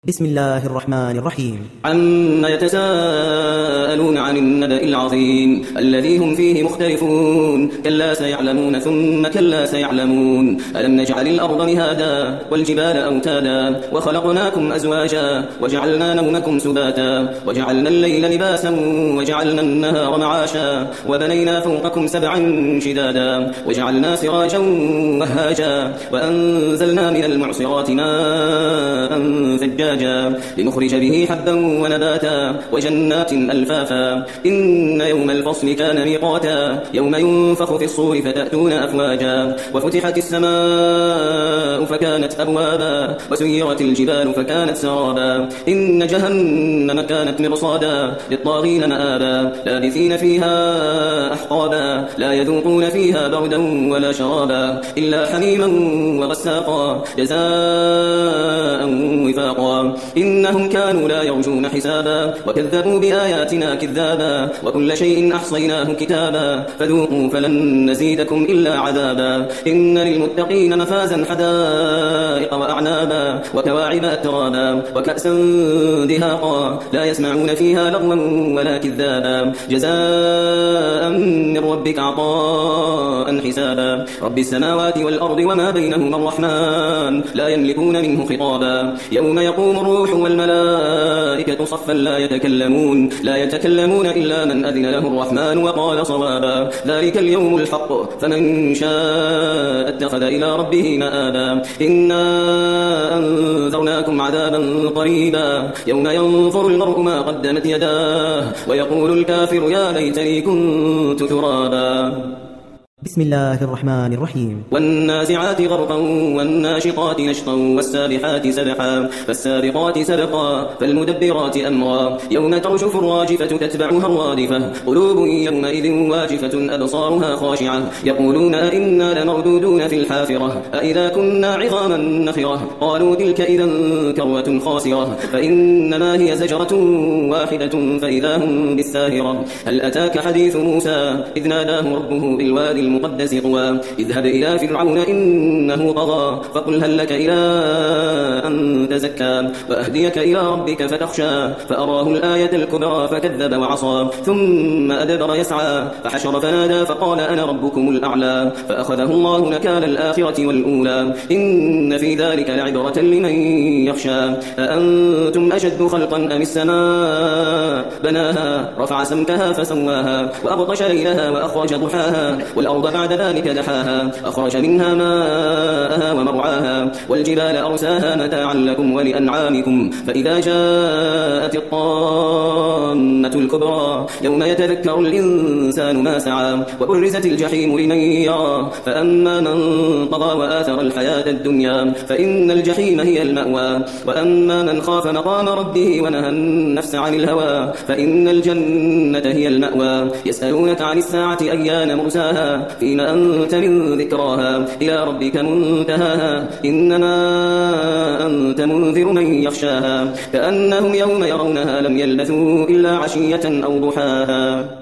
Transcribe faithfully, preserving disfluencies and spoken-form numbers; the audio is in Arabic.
بسم الله الرحمن الرحيم. عما يتساءلون عن النبأ العظيم الذي هم فيه مختلفون كلا سيعلمون ثم كلا سيعلمون ألم نجعل الأرض مهادا والجبال أوتادا وخلقناكم أزواجا وجعلنا نومكم سباتا وجعلنا الليل لباسا وجعلنا النهار معاشا وبنينا فوقكم سبعا شدادا وجعلنا سراجا وهاجا وأنزلنا من المعصرات ماء ثجاجا لنخرج به حبا ونباتا وجنات ألفافا إن يوم الفصل كان ميقاتا يوم ينفخ في الصور فتأتون أفواجا وفتحت السماء فكانت أبوابا وسيرت الجبال فكانت سرابا إن جهنم كانت مرصادا للطاغين مآبا لابثين فيها أحقابا لا يذوقون فيها بردا ولا شرابا إلا حميما وغساقا جزاء وفاقا إنهم كانوا لا يرجون حسابا وكذبوا بآياتنا كذابا وكل شيء أحصيناه كتابا فذوقوا فلن نزيدكم إلا عذابا إن للمتقين مفازا حدائق وأعنابا وكواعب أترابا وكأسا دهاقا لا يسمعون فيها لغوا ولا كذابا جزاء من ربك عطاء حسابا رب السماوات والأرض وما بينهما الرحمن لا يملكون منه خطابا يوم يقوم الروح والملائكة صفا لا يتكلمون لا يتكلمون إلا من أذن له الرحمن وقال صوابا ذلك اليوم الحق فمن شاء اتخذ إلى ربه مآبا إنا أنذرناكم عذابا قريبا يوم ينظر المرء ما قدمت يداه ويقول الكافر يا ليتني كنت ترابا. بسم الله الرحمن الرحيم. والنازعات غرقا والناشطات نشطا والسابحات سبحا فالسابقات سبقا فالمدبرات أمرا يوم ترجف الراجفة تتبعها الرادفة قلوب يومئذ واجفة أبصارها خاشعة يقولون أئنا لمردودون في الحافرة أئذا كنا عظاما نخرة قالوا تلك إذا كروة خاسرة فإنما هي زجرة واحدة فإذا هم بالساهرة هل أتاك حديث موسى إذ ناداه ربه بالوادي المقدس طوى اذهب إلى فرعون إنه طغى فقل هل لك إلى أن تزكى وأهديك إلى ربك فتخشى فأراه الآية الكبرى فكذب وعصى ثم أدبر يسعى فحشر فنادى فقال أنا ربكم الأعلى فأخذه الله نكال الآخرة والأولى إن في ذلك لعبرة لمن يخشى أأنتم أشد خلقا أم السماء بناها رفع سمكها فسواها وأغطش ليلها وأخرج ضحاها والأرض بعد ذلك دحاها أخرج منها ماءها ومرعاها والجبال أرساها متاعا لكم ولأنعامكم فإذا جاءت الطامة الكبرى يوم يتذكر الإنسان ما سعى وبرزت الجحيم لمن يرى فأما من طغى وآثر الحياة الدنيا فإن الجحيم هي المأوى وأما من خاف مقام ربه ونهى النفس عن الهوى فإن الجنة هي المأوى يسألونك عن الساعة أيان مرساها فيما أنت من ذكراها إلى ربك منتهاها إنما أنت منذر من يخشاها كأنهم يوم يرونها لم يلبثوا إلا عشية أو ضحاها.